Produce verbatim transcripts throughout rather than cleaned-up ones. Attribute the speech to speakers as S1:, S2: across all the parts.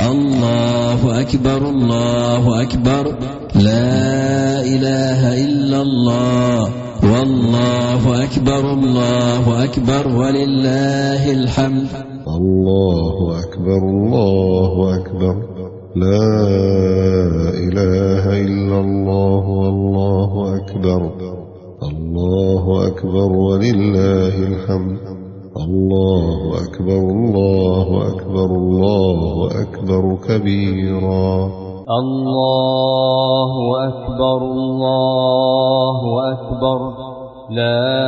S1: الله أكبر الله أكبر لا إله إلا الله والله أكبر الله أكبر ولله الحمد.
S2: الله أكبر الله أكبر لا إله إلا الله والله أكبر الله أكبر ولله الحمد. الله أكبر الله أكبر الله أكبر كبيرا.
S3: الله أكبر الله أكبر لا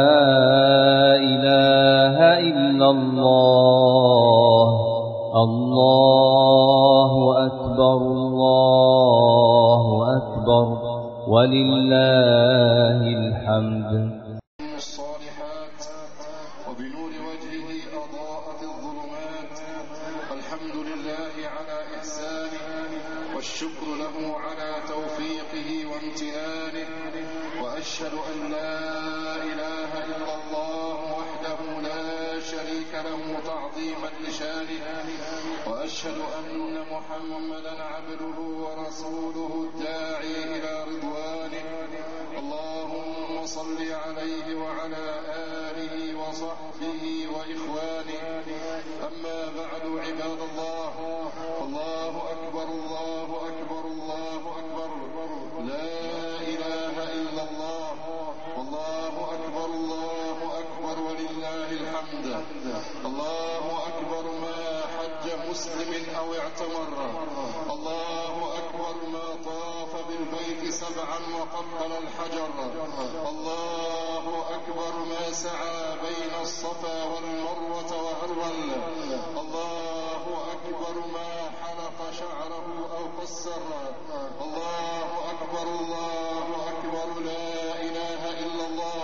S3: إله إلا الله الله أكبر الله أكبر ولله الحمد.
S4: الصالحات وبنور وجهه أضاءت الظلمات. الحمد لله على إحسانه والشكر له على توفيقه وامتنانه، وأشهد أن لا إله إلا الله وحده لا شريك له تعظيما لشانه، وأشهد أن محمدا عبده ورسوله الداعي إلى رضوانه. اللهم صل عليه وعلى آله وصحبه وإخوانه. أما بعد عباد الله، الله أكبر الله أكبر الله أكبر لا إله إلا الله والله أكبر الله أكبر ولله الحمد. الله أكبر ما حج مسلم أو اعتمر. الله أكبر ما طاف بالبيت سبعا وقبل الحجر. الله أكبر ما سعى بين الصفا والمروة وهرول. الله أكبر ما حلق شعره أو قصر. الله أكبر الله أكبر لا إله إلا الله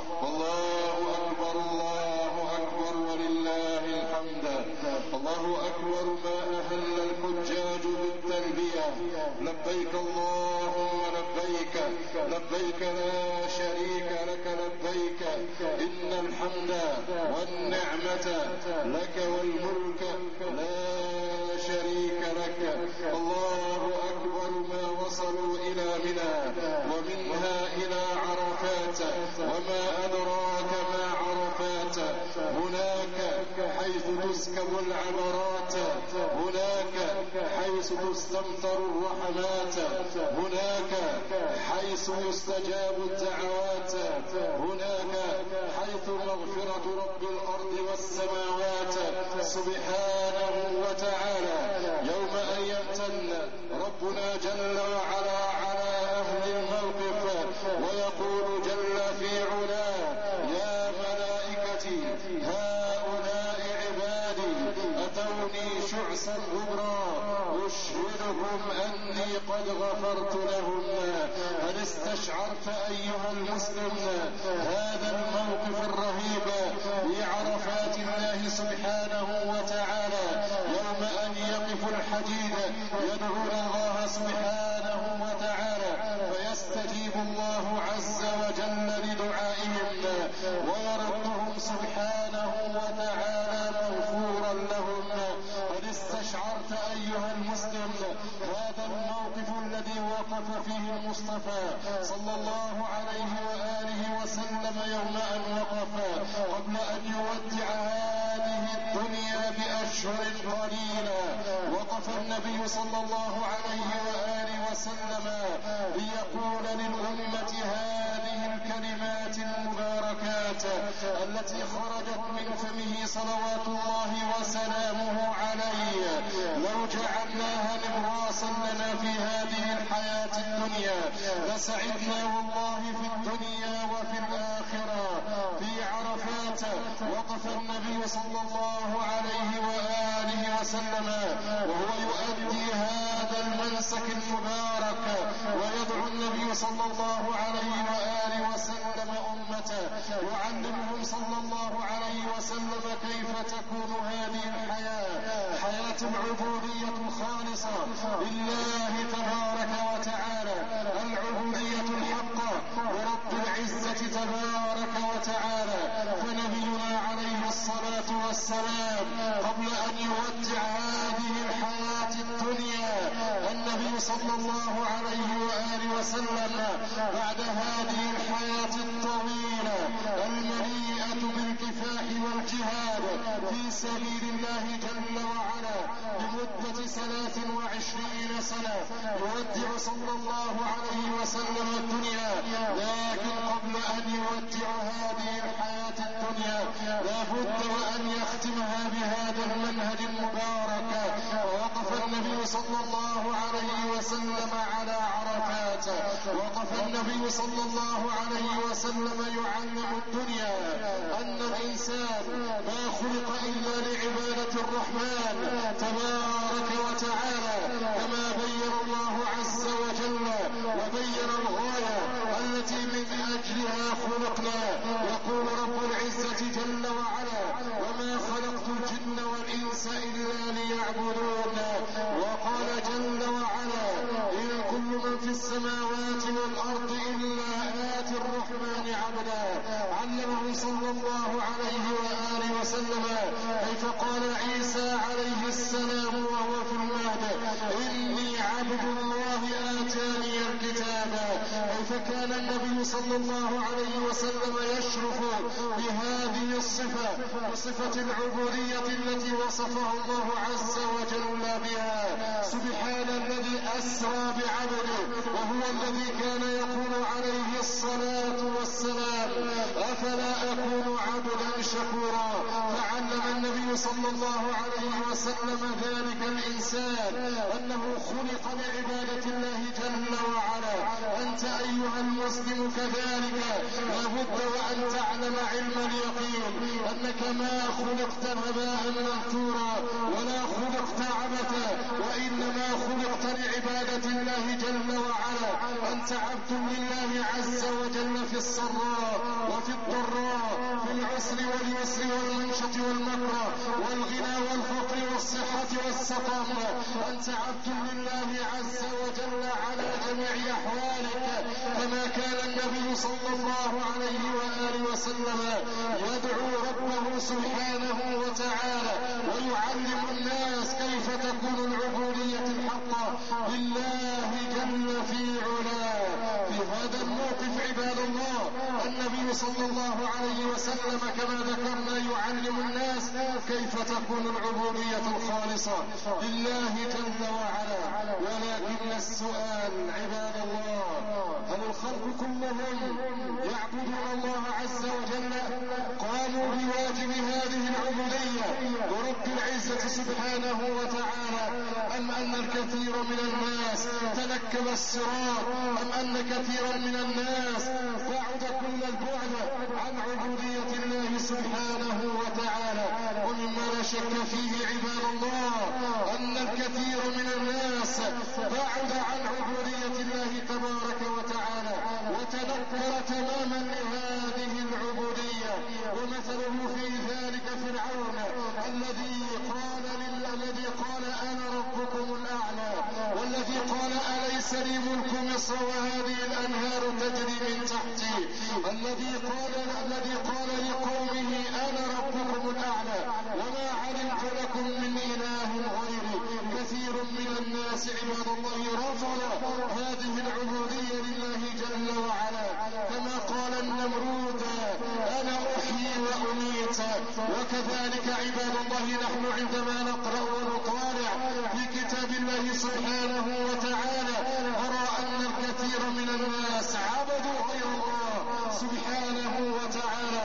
S4: والله أكبر الله أكبر ولله الحمد. الله أكبر ما أهل الحجاج بالتلبية لبيك اللهم لبيك لبيك لا شريك لك لبيك إن الحمد والنعمة لك والملك لا شريك لك. الله أكبر ما وصلوا إلى منى ومنها إلى عرفات وما أدراك ما عرفات. هناك حيث تسكب العبرات، هناك حيث تستمطر الرحمات، هناك حيث يستجاب الدعوات، هناك حيث مغفرة رب الأرض والسماوات سبحانه وتعالى. يوم أن يمتن ربنا جل وعلا على أهل الموقف ويقول جل في علاه يا ملائكتي هؤلاء عبادي أتوني شعثا غبرا أشهدهم أني قد غفرت لهم. هل استشعرت أيها المسلم هذا الموقف الرهيب لعرفات الله سبحانه وتعالى يوم أن يقف الحديد يدعون الله سبحانه وتعالى فيستجيب الله عز وجل لدعائهم ويردهم سبحانه وتعالى مغفورا لهم. قد استشعرت أيها المسلم هذا الموقف الذي وقف فيه المصطفى صلى الله عليه وآله وسلم يوم أن وقف قبل أن يودع هذه الدنيا بأشهر قليلة. وقف النبي صلى الله عليه وآله وسلم ليقول للأمة هذه الكلمات المباركات التي خرجت من فمه صلوات الله وسلامه عليه. لو جعلناها نبراسا لنا في هذه الحياة الدنيا لسعدنا والله في الدنيا وفي الآخرة. في عرفات وقف النبي صلى الله عليه وآله وسلم وهو يؤدي هذا المنسك المبارك ويدعو النبي صلى الله عليه وآله وسلم أمته يعلمهم صلى الله عليه وسلم كيف تكون هذه الحياة حياة العبودية الخالصة لله تبارك وتعالى، العبودية الحقة لرب العزة تبارك وتعالى. فنبينا عليه الصلاة والسلام قبل أن يودع هذه الحياة صلى الله عليه وآله وسلم بعد هذه الحياة الطويلة المليئة بالكفاح والجهاد في سبيل الله جل وعلا لمدة ثلاث وعشرين سنة يودع صلى الله عليه وسلم الدنيا. لكن قبل أن يودع هذه الحياة الدنيا لابد وأن يختمها بهذا المنهج المبارك. وقف النبي صلى الله عليه وسلم على عرفات، وقف النبي صلى الله عليه وسلم يعلم الدنيا أن الإنسان ما خلق إلا لعبادة الرحمن تبارك وتعالى، كما بين الله عز وجل وبين الغاية التي من أجلها خلقنا. يقول رب العزة جل وعلا: وما خلقت الجن والإنس إلا ليعبدون. وقال جل وعلا: إن كل من في السماوات والأرض إلا آتي الرحمن عبدا. علمه صلى الله عليه وآله وسلم كيف قال عيسى عليه السلام وهو في المهد: إني عبد الله آتاني الكتاب. كيف كان النبي صلى الله عليه وسلم يشرف بهذه الصفة، بصفة العبودية التي وصفه الله عز وجل بها. سبحان الذي أسرى بعبده وهو الذي كان يقول عليه الصلاة والسلام: أفلا أكون عبدا شكورا. فعلم النبي صلى الله عليه وسلم ذلك الإنسان أنه خلق لعبادة الله جل وعلا. أنت أيها المسلم كذلك لابد وأن تعلم علم اليقين أنك ما خلقت هباء منثورا ولا خلقت عبثا، وإنما خلقت لعبادة الله جل وعلا. أنت عبد لله عز وجل في السراء وفي الضراء، في العسر واليسر والمنشط والمكره والغنى والفقر والصحة والسقم. أنت عبد لله عز وجل على جميع أحوالك، كما كان النبي صلى الله عليه وآله وسلم يدعو ربه سبحانه وتعالى ويعلم الناس كيف تكون العبودية الحقة لله جل في علاه. في هذا الموقف عباد الله النبي صلى الله عليه وسلم كما ذكرنا يعلم الناس كيف تكون العبودية الخالصة لله جل وعلا. ولكن السؤال عباد الله: هل الخلق كلهم يعبدون الله عز وجل؟ قاموا بواجب هذه العبودية ورب العزة سبحانه وتعالى، أم أن الكثير من الناس تنكب الصراط، أم أن كثيرا من الناس بعد كل البعد عن عبودية الله سبحانه وتعالى؟ ومما لا شك فيه عباد الله أن الكثير من الناس بعد عن عبودية الله تبارك وتعالى وتنكر تماما لهذه العبودية. ومثله في ذلك فرعون الذي قال الذي قال أنا ربكم الأعلى، والذي قال أليس لي ملك مصر وهذه الأنهار تجري من تحتي، الذي قال الذي قال لقومه أنا ربكم الأعلى وما علمت لكم من إله غيري. كثير من الناس عباد الله رفض هذه العبودية لله جل وعلا، كما قال النمرود أنا أحيي وأميت. وكذلك عباد الله نحن عندما نقرأ ونطالع في كتاب الله سبحانه وتعالى نرى أن الكثير من الناس عبدوا غير الله سبحانه وتعالى.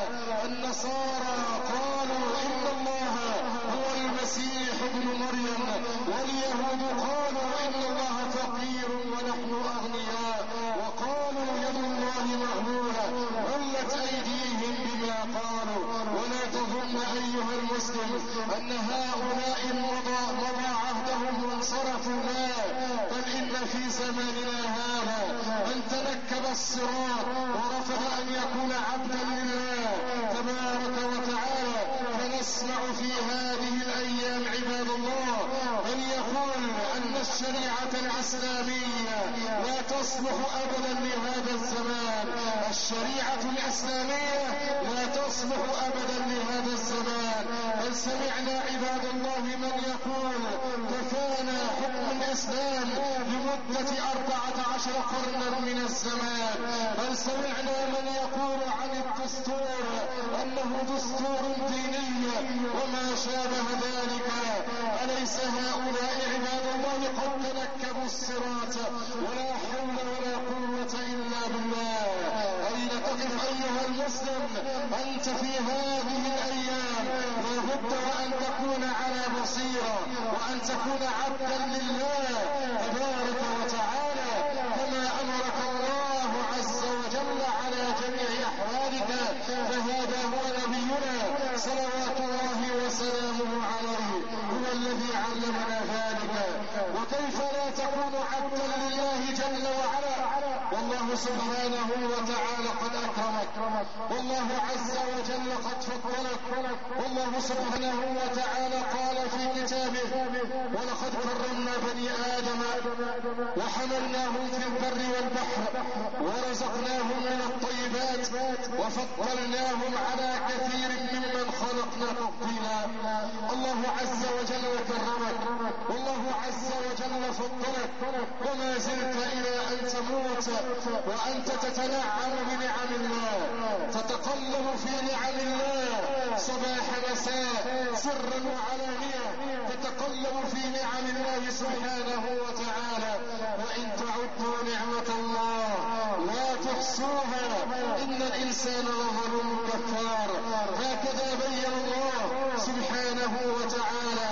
S4: النصارى قالوا إن الله هو المسيح ابن مريم، واليهود قالوا إن الله فقير ونحن أغنياء، وقالوا يد الله مغلولة غلت أيديهم بما قالوا. ولا تظن أيها المسلم أن هؤلاء مضى عهدهم وانصرفوا، لا، بل إن في زماننا هذا من تنكب الصراط ورفض أن يكون عبدا لله تبارك وتعالى. فنسمع في هذه الأيام عباد الله من يقول أن الشريعة الإسلامية لا تصلح أبدا لهذا الزمان، الشريعة الإسلامية لا تصلح أبدا لهذا الزمان. بل سمعنا عباد الله من يقول كفانا حكم الإسلام لمدة قرنا من الزمان. بل سمعنا من يقول عن الدستور أنه دستور ديني وما شابه ذلك. أليس هؤلاء عباد الله قد تنكبوا الصراط؟ ولا حول ولا قوة إلا بالله. أين تقف أيها المسلم أنت في هذه الأيام؟ لابد وأن تكون على بصيرة وأن تكون عبدا لله تبارك وتعالى كما أمرك الله عز وجل على جميع أحوالك. فهذا هو نبينا صلوات الله وسلامه عليه، هو الذي علمنا ذلك. وكيف لا تكون عبدا لله جل وعلا والله سبحانه وتعالى قد أكرمك، والله عز وجل قد فضلك، والله سبحانه وتعالى قال في كتابه: ولقد كرمنا بني آدم وحملناهم في البر والبحر ورزقناهم من الطيبات وفضلناهم على كثير ممن خلقنا تفضيلا. الله عز وجل كرمك، والله عز وجل فضلك، وما زلت إلى أن تموت وأنت تتنعم بنعم الله، تتقلب في نعم الله صباح مساء سرا وعلانية، تتقلب في نعم الله سبحانه وتعالى. وإن تعدوا نعمة الله لا تحصوها إن الإنسان لظلوم كفار. هكذا بين الله سبحانه وتعالى.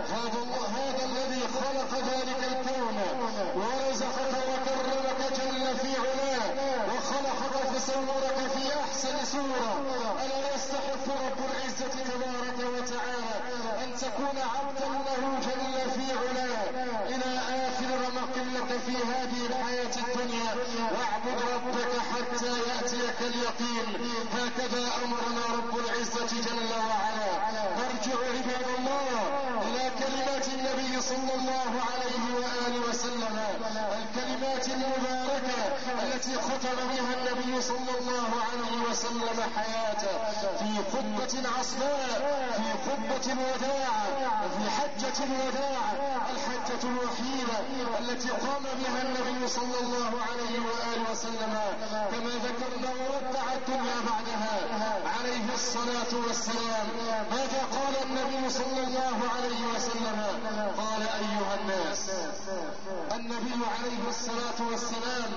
S4: هذا الذي خلق ذلك الكون ورزقك وكرمك جل في علاه وخلقك فصورك في أحسن صورة. ألا يستحق رب العزة تبارك وتعالى أن تكون عبدا له جل في علاه إلى آخر رمق لك في هذه الحياة الدنيا؟ واعبد ربك حتى يأتيك اليقين. هكذا أمرنا رب العزة جل وعلا. نرجع عباد الله إلى كلمات النبي صلى الله عليه وآله وسلم، الكلمات المباركة التي ختم بها النبي صلى الله عليه وسلم حياته في خطبة عصباء، في خطبة الوداع، في حجة الوداع، الحجة الوحيدة التي قام بها النبي صلى الله عليه وآله وسلم كما ذكرنا وودع الدنيا بعدها عليه الصلاة والسلام. ماذا قال النبي صلى الله عليه وسلم؟ قال: أيها الناس. النبي عليه الصلاة والسلام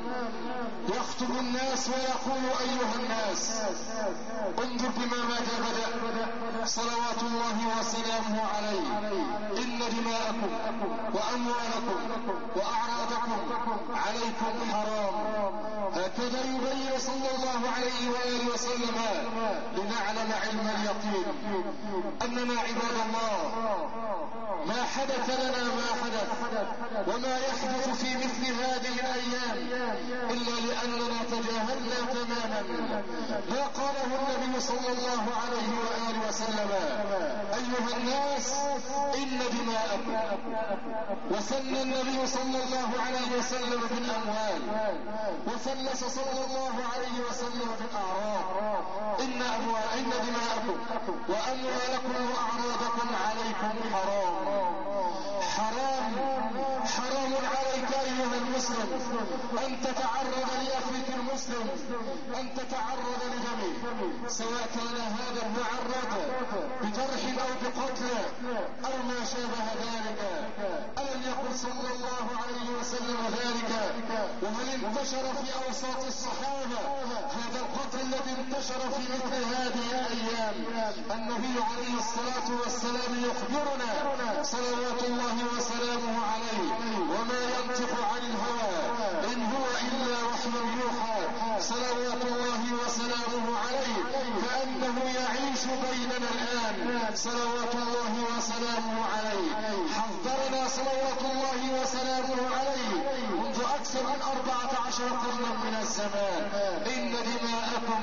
S4: يخطب الناس ويقول: أيها الناس. انظر بما ماذا بدأ صلوات الله وسلامه عليه: إن دماءكم وأموالكم وأعراضكم عليكم حرام. هكذا يبين صلى الله عليه وآله وسلم لنعلم علم اليقين أننا عباد الله ما حدث لنا ما حدث وما يحدث في مثل هذه الأيام إلا لأننا تجاهلنا تماما ما قاله النبي صلى الله عليه وآله وسلم: أيها الناس إن دماءكم. وسن النبي صلى الله عليه وسلم بالأموال، وثلث صلى الله عليه وسلم بالأعراض. إن, إن دماءكم وأموالكم وأعراضكم عليكم حرام. حرام حرام عليك أيها المسلم أن تتعرض لأخيك المسلم، أن تتعرض لدمه، سواء كان هذا المعرض بجرح أو بقتل أو ما شابه ذلك. ألم يقل صلى الله عليه وسلم ذلك؟ وهل انتشر في أوساط الصحابة هذا القتل الذي انتشر في مثل هذه الأيام؟ النبي عليه الصلاة والسلام يخبرنا صلوات الله وسلامه عليه: وما ينطق عن الهوى إن هو إلا وحي يوحى. صلوات الله وسلامه عليه كأنه يعيش بيننا الآن صلوات الله وسلامه عليه. حذرنا صلوات الله وسلامه عليه منذ أكثر من أربعة عشر قرنا من الزمان: إن دماءكم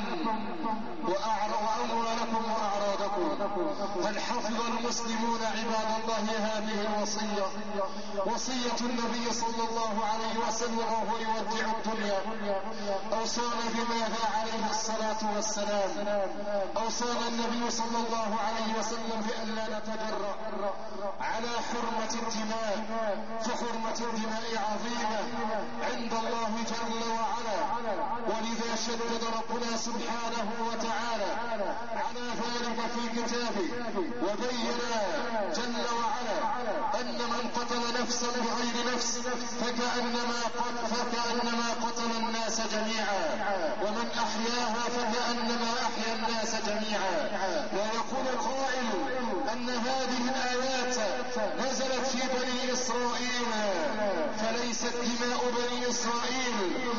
S4: وأموالكم وأعراضكم. هل حفظ المسلمون عباد الله هذه الوصية؟ وصية النبي صلى الله عليه وسلم وهو يودع الدنيا أوصانا بماذا عليه الصلاة والسلام؟ أوصانا النبي صلى الله عليه وسلم بأن لا نتجرأ على حرمة الدماء، فحرمة الدماء عظيمة عند الله جل وعلا. ولذا شدد ربنا سبحانه وتعالى على ذلك في كتابه وبين جل وعلا أن من قتل نفسا بغير نفس فكأنما قتل, فكأنما قتل الناس جميعا ومن أحياها فكأنما أحيا الناس جميعا. ويقول القائل أن هذه الآيات نزلت في بني إسرائيل فليست دماء بني إسرائيل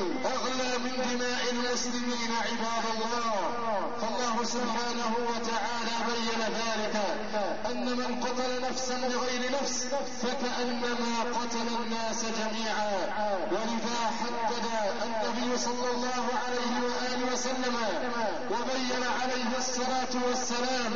S4: أغلى من دماء المسلمين عباد الله. فالله سبحانه وتعالى بين ذلك أن من قتل نفسا بغير نفس فكأنما قتل الناس جميعا. ولذا حدد النبي صلى الله عليه وآله وسلم وبين عليه الصلاة والسلام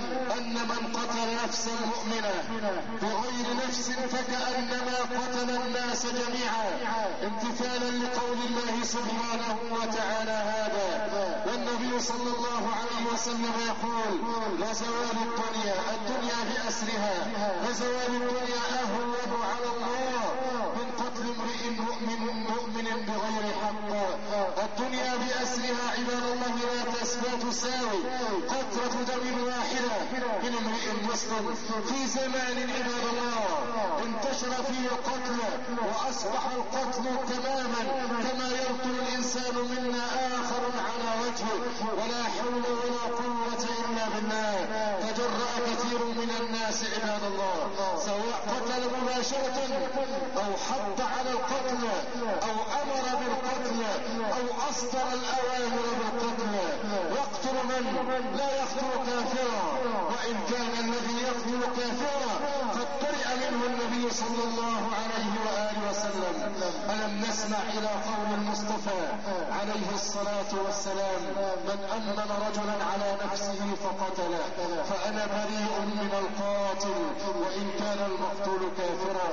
S4: أن من قتل نفسا مؤمنة بغير نفس فكأنما قتل الناس جميعا امتثالا لقول الله سبحانه وتعالى هذا. والنبي صلى الله عليه وسلم يقول لزوال الدنيا الدنيا بأسرها لزوال الدنيا أهون على الله من قتل امرئ مؤمن مؤمن بغير حق. الدنيا بأسرها عباد الله لا تسبى تساوي قطرة دم واحدة من امرئ مسلم في زمان عباد الله انتشر فيه القتل وأصبح القتل تماما كما يقتل الإنسان منا آخر على وجهه ولا حول ولا قوة إلا بالله. تجرأ كثير من الناس عباد الله سواء قتل مباشرة أو حض على القتل أو أمر بالقتل أو أصدر الأوامر بالقتل. يقتل من لا يقتل كافرا وإن كان الذي يقتل كافرا قد برئ منه النبي صلى الله عليه وآله وسلم. ألم نسمع إلى قول المصطفى عليه الصلاة والسلام من أمن رجلا على نفسه فقتله فأنا بريء من القاتل وإن كان المقتول كافرا.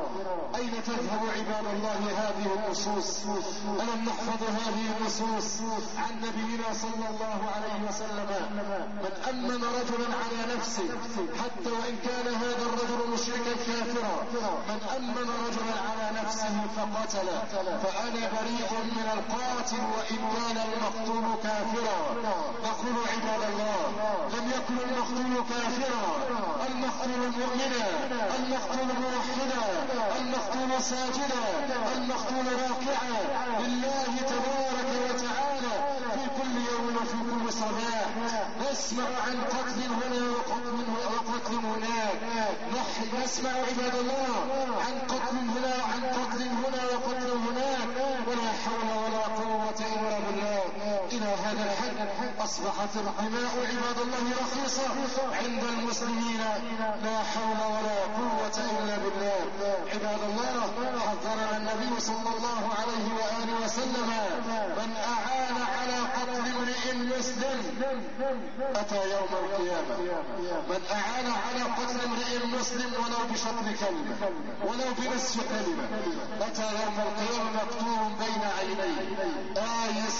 S4: أين تذهب عباد الله هذه النصوص؟ ألم نحفظ هذه النصوص عن نبينا صلى الله عليه وسلم من أمن رجلا على نفسه حتى وإن كان هذا الرجل مشركا كافرا من أمن رجلا على نفسه فقتل فأنا بريء من القاتل وإن كان المقتول كافرا. نقول عباد الله لم يكن المقتول كافرا المقتول مؤمنا المقتول موحدا المقتول ساجدا المقتول راكعا لله تبارك وتعالى في كل يوم وفي كل صباح. نسمع عن قتل هنا وقتل هناك نسمع عباد الله عن قتل هنا وعن قتل هنا وقتل هناك ولا حول ولا قوة إلا بالله. إلى هذا الحد أصبحت الدماء عباد الله رخيصة عند المسلمين لا حول ولا قوة إلا بالله. عباد الله حذرنا النبي صلى الله عليه وآله وسلم من أعان على قتل امرئ مسلم أتى يوم القيامة. من أعان على قتل امرئ مسلم ولو بشطر كلمة ولو بنصف كلمة أتى يوم القيامة مكتوب بين عينيه آيس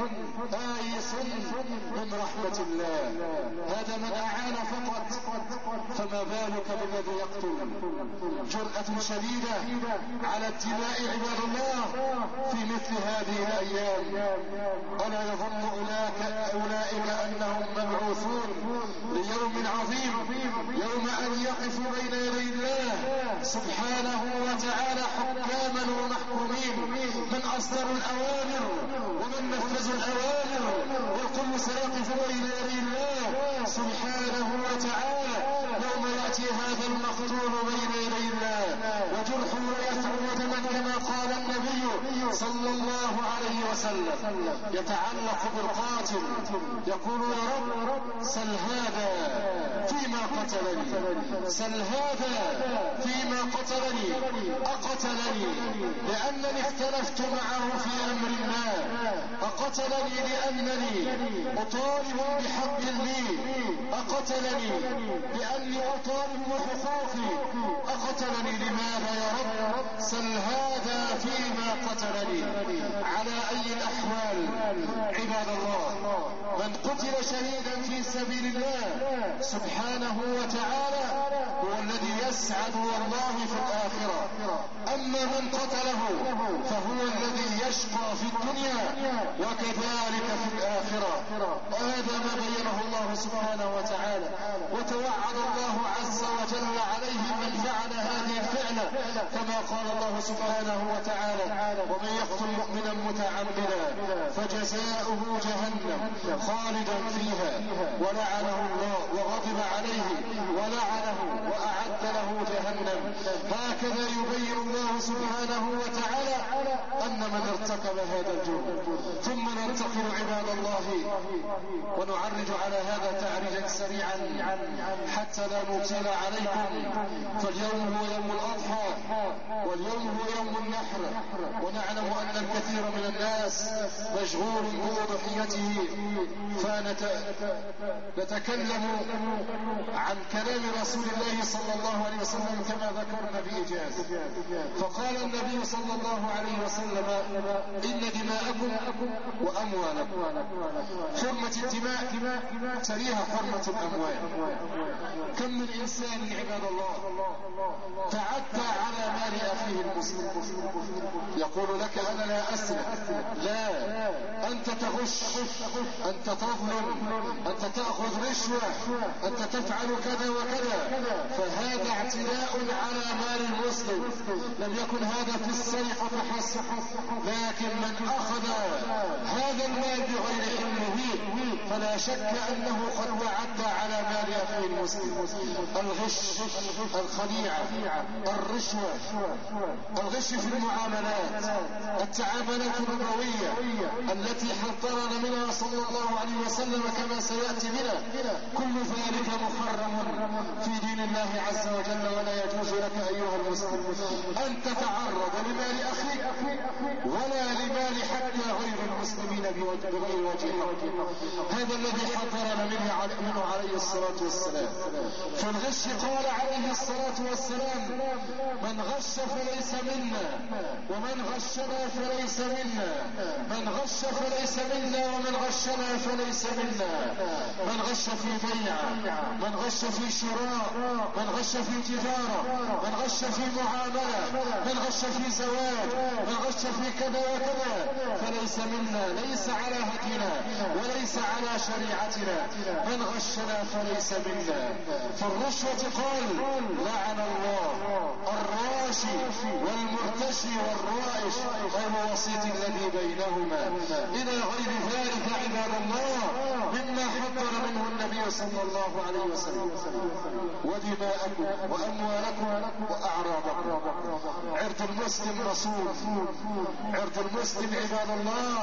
S4: آيس من رحمة الله. هذا من أعان فقط فما بالك بالذي يقتل. جرأة شديدة على الدماء عباد الله في مثل هذه الأيام. ألا يظن أولئك, أولئك أنهم مبعوثون ليوم عظيم يوم أن يقفوا بين يدي الله سبحانه وتعالى حكاما ومحكومين من أصدر الأوامر ومن نفذ الأوامر والكل سيقف بين يدي الله سبحانه وتعالى يوم يأتي هذا المقتول بين يدي الله وجرحه يثر دما كما قال النبي صلى الله عليه وسلم. يتعلق بالقاتل يقول يا رب سل هذا فيما قتلني سل هذا فيما قتلني أقتلني لأنني اختلفت معه في أمر ما أقتلني لأنني أطالب بحق لي أقتلني لأني أطالب بحقوقي أقتلني لماذا يا رب سل هذا فيما قتلني. على أي الأحوال عباد الله من قتل شهيدا في سبيل الله سبحانه وتعالى هو الذي يسعد والله في الآخرة. أما من من قتله فهو الذي يشقى في الدنيا وكذلك في الآخرة. وهذا ما بينه الله سبحانه وتعالى، وتوعد الله عز وجل عليه من فعل هذه الفعلة، كما قال الله سبحانه وتعالى: ومن يقتل مؤمنا متعمدا فجزاؤه جهنم خالدا فيها ولعنه الله وغضب عليه ولعنه وأعد له جهنم. هكذا يبين الله سبحانه وتعالى أن من ارتكب هذا الجرم. ثم ننتقل عباد الله ونعرج على هذا تعريجا سريعا حتى لا نطيل عليكم، فاليوم هو يوم الأضحى واليوم هو يوم النحر، ونعلم أن الكثير من الناس مشغول بأضحيته، فنتكلم عن كلام رسول الله صلى الله عليه وسلم كما ذكرنا بإيجاز. فقال النبي صلى الله عليه وسلم: إن دماءكم وأموالكم، حرمة الدماء تليها حرمة الأموال. كم من إنسان عباد الله تعدى على مال أخيه المسلم، يقول لك: أنا لا أسرق. لا، أنت تغش، أنت تظلم، أنت تأخذ رشوة، أنت تفعل كذا وكذا. فهذا اعتداء على مال المسلم. لم يكن هذا في السرقة فحسب، لكن من أخذ هذا المال بغير علمه فلا شك أنه قد تعدى على مال أخيه المسلم. الغش، الخديعة، الرشوة، الغش في المعاملات، التعاملات الربوية التي حذرنا منها صلى الله عليه وسلم كما سيأتي بنا، كل ذلك محرم في دين الله عز وجل. ولا يجوز لك أيها المسلم أن تتعرض لمال أخيك ولا لمال حتى غير المسلمين بغير وجه حق. هذا الذي حذرنا منه عليه الصلاة والسلام. فالغش قال عليه الصلاة والسلام: من غش فليس منا، ومن غشنا فليس منا، من غش فليس منا، ومن غشنا فليس منا. من غش في بيع، من غش في شراء، من غش في تجارة، من غش في معاملة، من غش في زواج، من غش في كذا وكذا فليس منا، ليس على هدينا وليس على شريعتنا. من غشنا فليس منا. فالرشوة قال: لعن الله الراشي والمرتشي والرائش والوسيط الذي بينهما، إلى غير ذلك عباد الله مما حذر منه النبي صلى الله عليه وسلم. ودماءكم وأموالكم وأعراضكم. عرض المسلم مصون، عرض المسلم عباد الله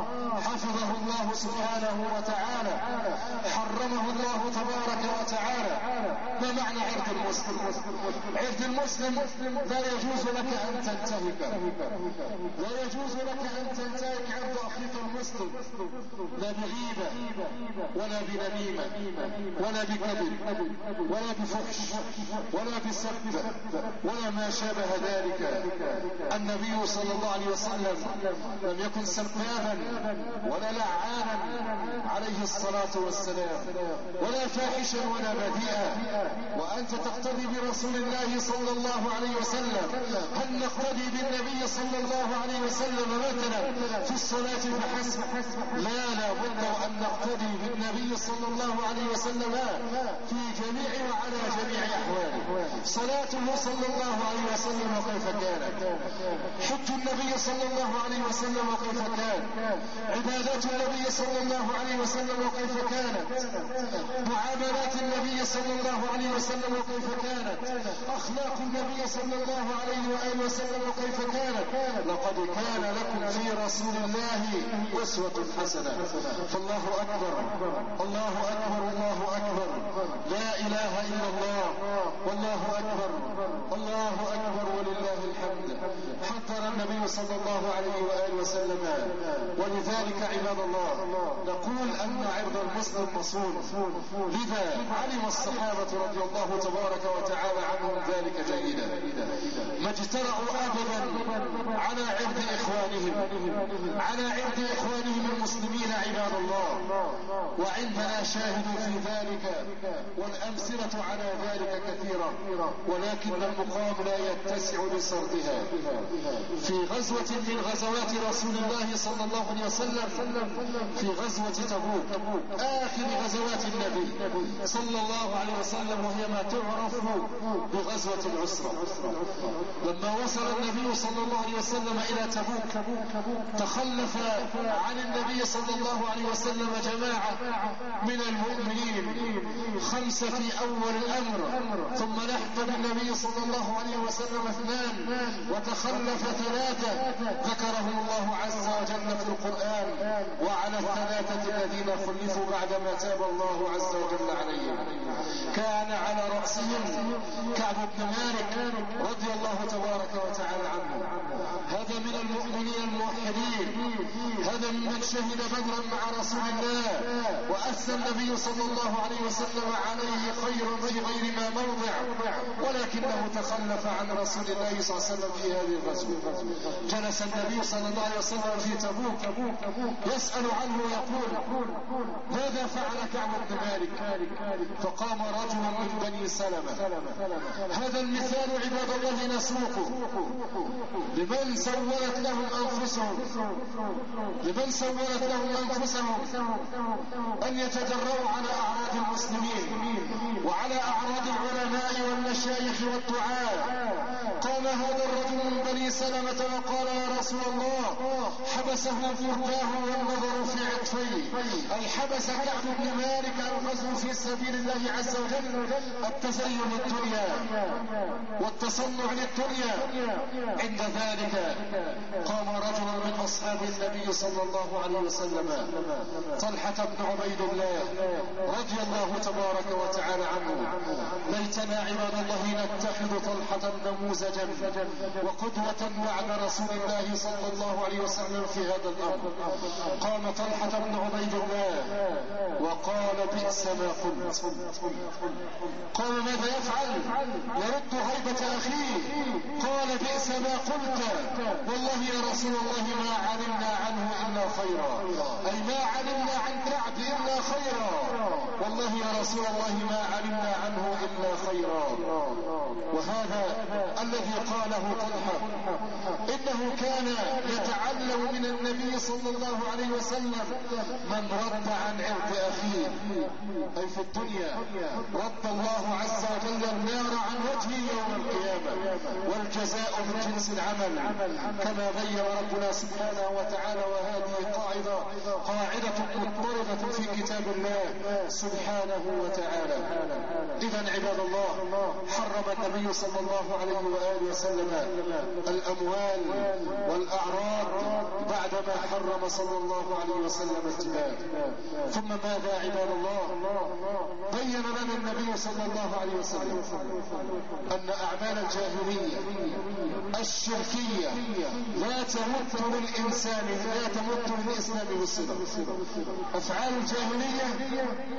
S4: حفظه الله سبحانه وتعالى، حرمه الله تبارك وتعالى. ما معنى عرض المسلم؟ عرض المسلم لا يجوز لك أن تنتهك، لا يجوز لك أن تنتهك عرض أخيك المسلم، لا بغيبة ولا بنميمة ولا بكذب ولا بفحش ولا بسب ولا ما شابه ذلك. النبي صلى الله عليه وسلم لم يكن سبابا ولا لعانا عليه الصلاة والسلام، ولا فاحشا ولا بديئا. وأنت تقتدي برسول الله صلى الله عليه وسلم. هل نقتدي بالنبي صلى الله عليه وسلم مثلا في الصلاة فحسب؟ لا، لا بد أن نقتدي بالنبي صلى الله عليه وسلم في جميع وعلى جميع أحواله. صلاته صلى الله عليه وسلم كيف كانت؟ حج النبي صلى الله عليه وسلم كيف كان؟ عبادات النبي صلى الله عليه وسلم كيف كانت؟ معاملات النبي صلى الله عليه وسلم كيف كانت؟ أخلاق النبي صلى الله عليه وآله وسلم كيف كانت؟ لقد كان لكم في رسول الله أسوة حسنة. فالله أكبر، الله أكبر، الله أكبر، لا إله إلا الله، والله أكبر، الله أكبر ولله الحمد. حذر النبي صلى الله عليه وآله وسلم. ولذلك عباد الله نقول أن عرض المسلم مصون، لذا علم الصحابة رضي الله تبارك وتعالى عنهم ذلك جيدا، ما اجترأوا أبدا على عرض إخوانهم على عرض إخوانهم المسلمين عباد الله. وعندنا شاهد في ذلك والأمثلة على ذلك كثيرة، ولكن المقام لا يتسع لسردها. في غزوة من غزوات رسول الله صلى الله عليه وسلم، في غزوة تبوك آخر غزوات النبي صلى الله عليه وسلم، وهي ما تعرف بغزوة العسرة. لما وصل النبي صلى الله عليه وسلم إلى تبوك تخلف عن النبي صلى الله عليه وسلم جماعة من المؤمنين، خمسة في أول الأمر، ثم لحق بالنبي صلى الله عليه وسلم اثنان، وتخلف ثلاثة ذكرهم الله عز وجل في القرآن. وعلى الثلاثة الذين خلفوا بعدما تاب الله عز وجل عليهم كان على رأسهم كعب بن مالك رضي الله تبارك وتعالى عنه. هذا من المؤمنين الموحدين، هذا ممن شهد بدرا مع رسول الله، وأثنى النبي صلى الله عليه وسلم عليه خيرا في غير ما موضع، ولكنه تخلف عن رسول الله صلى الله عليه وسلم في هذه الغزوة. جلس النبي صلى الله عليه وسلم في تبوك يسأل عنه ويقول ماذا فعل كعب بن مالك؟ فقام رجل من بني سلمة. هذا المثال عباد الله نسوقه لمن سولت لهم أنفسهم لمن سولت لهم أنفسهم أن يتجرؤوا على أعراض المسلمين وعلى أعراض العلماء والمشايخ والدعاة. قام هذا الرجل من بني سلمة وقال يا رسول الله حبسه فرداه والنظر في عطفيه، أي حبس كعب بن مالك الغزو في سبيل الله عز وجل التزين الدنيا والتصنع للدنيا. عند ذلك قام رجل من أصحاب النبي صلى الله عليه وسلم طلحة بن عبيد الله رضي الله تبارك وتعالى عنه. ليتنا عباد الله نتخذ طلحة نموذجا وقدوة بعد رسول الله صلى الله عليه وسلم في هذا الأمر. قام طلحة بن عبيد الله وقال بئس ما قلت. قال ماذا يفعل؟ يرد غيبة أخيه. قال بئس ما قلت، والله يا رسول الله ما علمنا عنه إلا خيرا، أي ما علمنا عن كعب إلا خيرا، والله يا رسول الله ما علمنا عنه إلا خيرا. وهذا الذي قاله طلحة إنه كان يتعلم من النبي صلى الله عليه وسلم من رد عن عرض أخيه، أي في الدنيا رد الله عز وجل النار عن وجهه يوم القيامة، والجزاء من جنس العمل كما بين ربنا سبحانه وتعالى. وهذه قاعدة قاعدة مضطردة في كتاب الله سبحانه وتعالى. إذن عباد الله حرم النبي صلى الله عليه وآله وسلم الأموال والأعراض بعدما حرم صلى الله عليه وسلم الجبال. ثم ماذا عباد الله؟ بين لنا النبي صلى الله عليه وسلم أن أعمال الجاهلية الشركية لا تمت للإنسان لا تمت للإسلام بصلة. أفعال الجاهلية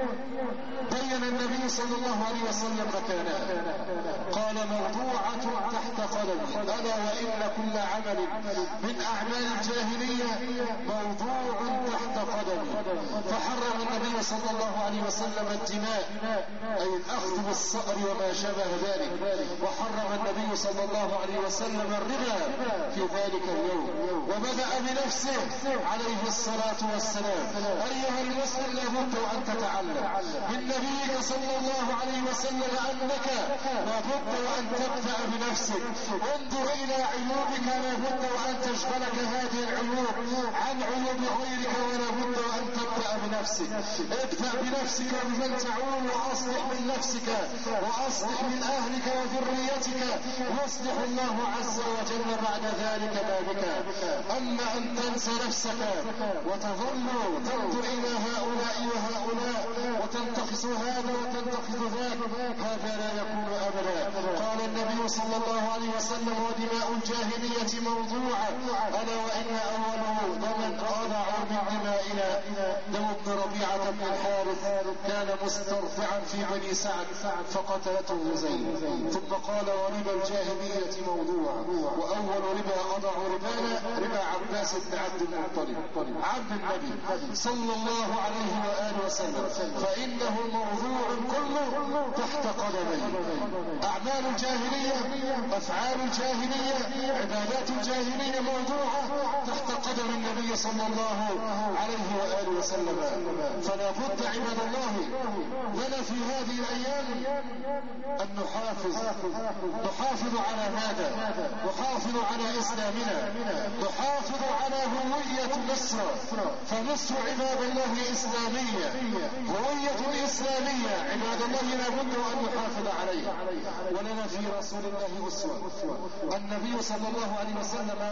S4: بين النبي صلى الله عليه وسلم مكانها، قال موضوعة تحت قدمه، ألا وإن كل عمل من أعمال الجاهلية موضوع تحت قدمه. فحرم النبي صلى الله عليه وسلم الدماء، أي الأخذ بالصقر وما شابه ذلك، وحرم النبي صلى الله عليه وسلم الربا في ذلك اليوم، وبدأ بنفسه عليه الصلاة والسلام. أيها المسلم لابد أن تتعلم من نبيك صلى الله عليه وسلم أنك لابد أن تبدأ بنفسك. انظر إلى عيوبك، لابد أن تشغلك هذه العيوب عن عيوب غيرك، ولابد أن تبدأ بنفسك. بنفسك، ابدأ بنفسك وبمن تعول، وأصلح من نفسك وأصلح من أهلك وذريتك، يصلح الله عز وجل بعد ذلك بابك. أما أن تنسى نفسك وتظل تنظر إلى هؤلاء وهؤلاء وتنتقص هذا وتنتقص ذاك، هذا لا يكون أبدا. قال النبي صلى الله عليه وسلم: ودماء الجاهلية موضوعة، ألا وإن أول دم أضع من دمائنا دم ابن ربيعة بن الحارث، كان مسترفعا في بني سعد فقتلته زيد. ثم قال: وربا الجاهلية موضوع، وأول ربا أضع ربانا ربا عباس بن عبد المطلب عبد النبي صلى الله عليه وآله وسلم، فإنه موضوع كله تحت قدميه. أعمال الجاهلية، أفعال الجاهلية، عبادات الجاهلية موضوعة تحت قدم النبي صلى الله عليه وآله وسلم. فلا بد عباد الله لنا في هذه الأيام أن نحافظ نحافظ على ماذا؟ نحافظ على إسلامنا، نحافظ على هوية مصر، فمصر عباد الله إسلامية، هوية إسلامية عباد الله لا بد أن نحافظ عليها. ولنا في رسول الله أسوة. النبي صلى الله عليه وسلم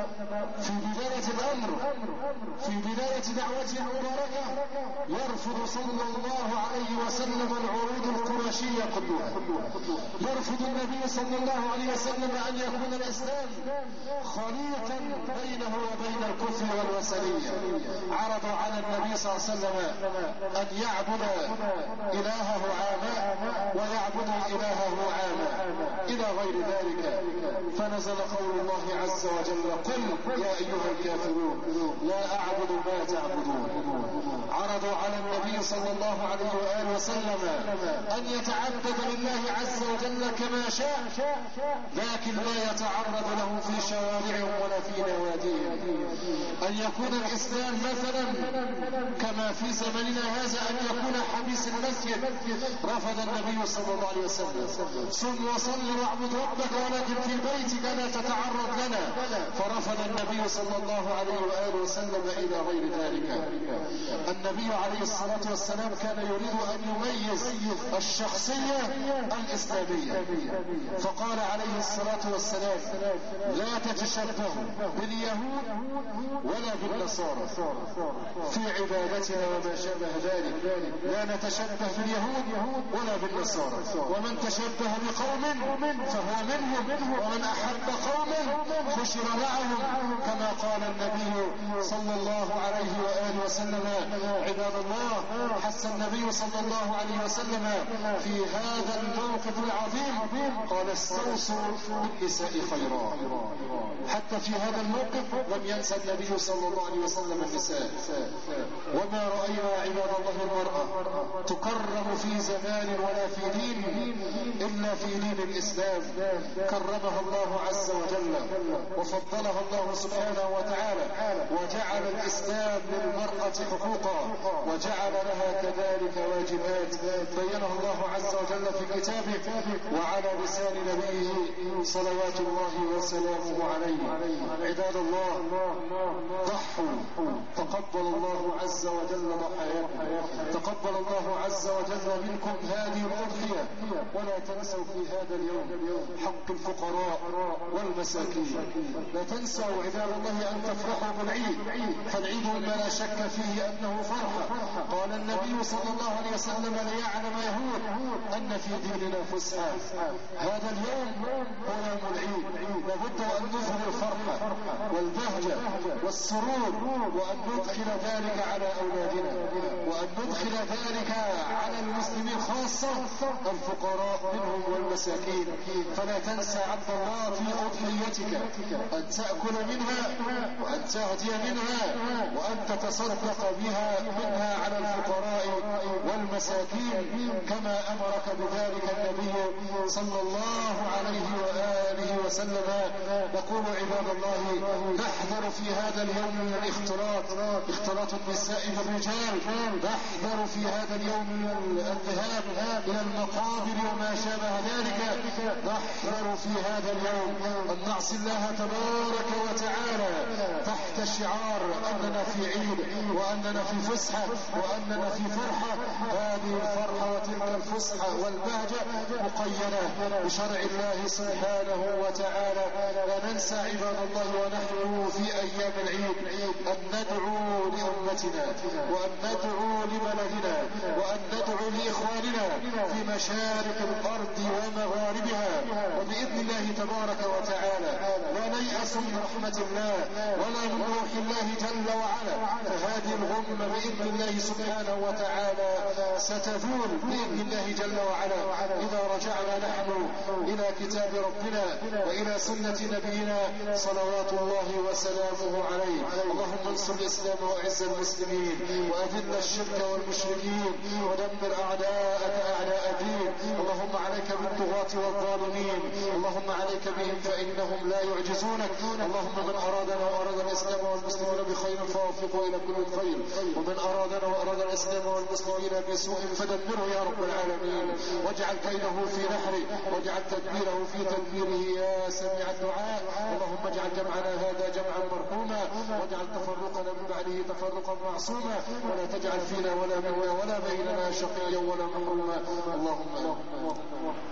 S4: في بداية الأمر، في بداية دعوته المباركة، يرفض صلى الله عليه وسلم العروض القرشية كلها. يرفض النبي صلى الله عليه وسلم أن يكون الإسلام خليطا بينه وبين الكفر والوثنية. عرضوا على النبي صلى الله عليه وسلم أن يعبد إلهه عاما ويعبد إلهه عاما إلى غير ذلك، فنزل قول الله عز وجل: قل يا أيها الكافرون لا أعبد ما تعبدون. عرضوا على النبي صلى الله عليه وآله وسلم أن يتعبد لله عز وجل كما شاء، لكن لا يتعرض له في شوارعهم ولا في نواديهم. أن يكون الإسلام مثلا كما في زمننا هذا أن يكون حبيس المسجد، رفض النبي صلى الله عليه وسلم: صل وصل واعبد ربك ولكن في بيتك لا تتعرض لنا. فرفض النبي صلى الله عليه وآله وسلم إلى غير ذلك. النبي عليه الصلاة والسلام كان يريد أن يميز الشخصية الإسلامية، فقال عليه الصلاة والسلام: لا تتشبهوا باليهود ولا بالنصارى في عبادتنا وما شابه ذلك. لا نتشبه باليهود ولا بالنصارى، ومن تشبه بقوم فهو منهم، ومن أحب قوما حشر معهم، كما قال النبي صلى الله عليه وآله وسلم. عباد الله، حث النبي صلى الله عليه وسلم في هذا الموقف العظيم، قال: استوصوا بالنساء خيرا. حتى في هذا الموقف لم ينسى النبي صلى الله عليه وسلم النساء. وما رأينا عباد الله المرأة تكرم في زمان ولا في دين إلا في دين الإسلام. كرمها الله عز وجل وفضلها الله سبحانه وتعالى، وجعل الإسلام للمرأة حقوقا، وجعل لها كذلك واجبات بينها الله عز وجل في كتابه وعلى لسان نبيه صلوات الله وسلامه عليه. عباد الله، ضحوا، تقبل الله عز وجل ضحاياكم، تقبل الله عز وجل منكم هذه الأضحية. ولا تنسوا في هذا اليوم حق الفقراء والمساكين. لا تنسوا عباد الله أن تفرحوا بالعيد، فالعيد ما لا شك فيه أنه فرحة. قال النبي صلى الله عليه وسلم: ليعلم يهود أن في ديننا فسحة. هذا اليوم هو يوم العيد، لابد أن نظهر الفرحة والبهجة والسرور، وأن ندخل ذلك على أولادنا، وأن ندخل ذلك على المسلمين خاصة الفقراء منهم والمساكين. فلا تنسى عبد الله في أضحيتك أن تأكل منها وأن تهدي منها وأن تتصدق بها منها على الفقراء والمساكين كما أمرك بذلك النبي صلى الله عليه وآله وسلم. نقول عباد الله: نحذر في هذا اليوم من الاختلاط، اختلاط النساء بالرجال. نحذر في هذا اليوم من الذهاب إلى المقابر وما شابه ذلك. نحذر في هذا اليوم أن نعصي الله تبارك وتعالى. تحت شعار أننا في عيد وأننا في فسحة وأننا في فرحة. هذه الفرحة وتلك الفسحة والبهجة مقيدة بشرع الله سبحانه وتعالى. لا ننسى عباد الله ونحن في أيام العيد أن ندعو لأمتنا وأن ندعو لبلدنا وأن ندعو لإخواننا في مشارق الأرض ومغاربها. وبإذن الله تبارك وتعالى لا نيأس من رحمة الله ولا من روح الله جل وعلا. فهذه الغمة بإذن الله سبحانه وتعالى ستزول بإذن الله جل وعلا إذا رجعنا نحن إلى كتاب ربنا وإلى سنة نبينا صلوات الله وسلامه عليه. اللهم انصر الإسلام وأعز المسلمين وأذل الشرك والمشركين ودمر أعداءك أعداء الدين. اللهم عليك بالطغاة والظالمين، اللهم عليك بهم فإنهم لا يعجزونك. اللهم من أرادنا وأراد الإسلام والمسلمين بخير فوفقه إلى كل خير، ومن أرادنا وأراد الإسلام والمسلمين بسوء فدمره يا رب العالمين، واجعل كيده في نحره واجعل تدبيره في تدبيره يا سميع الدعاء. اللهم اجعل جمعنا هذا جمعا مرحوما واجعل تفرقنا من بعده تفرقا معصوما، ولا تجعل فينا ولا منا ولا بيننا شقيا ولا محروما. اللهم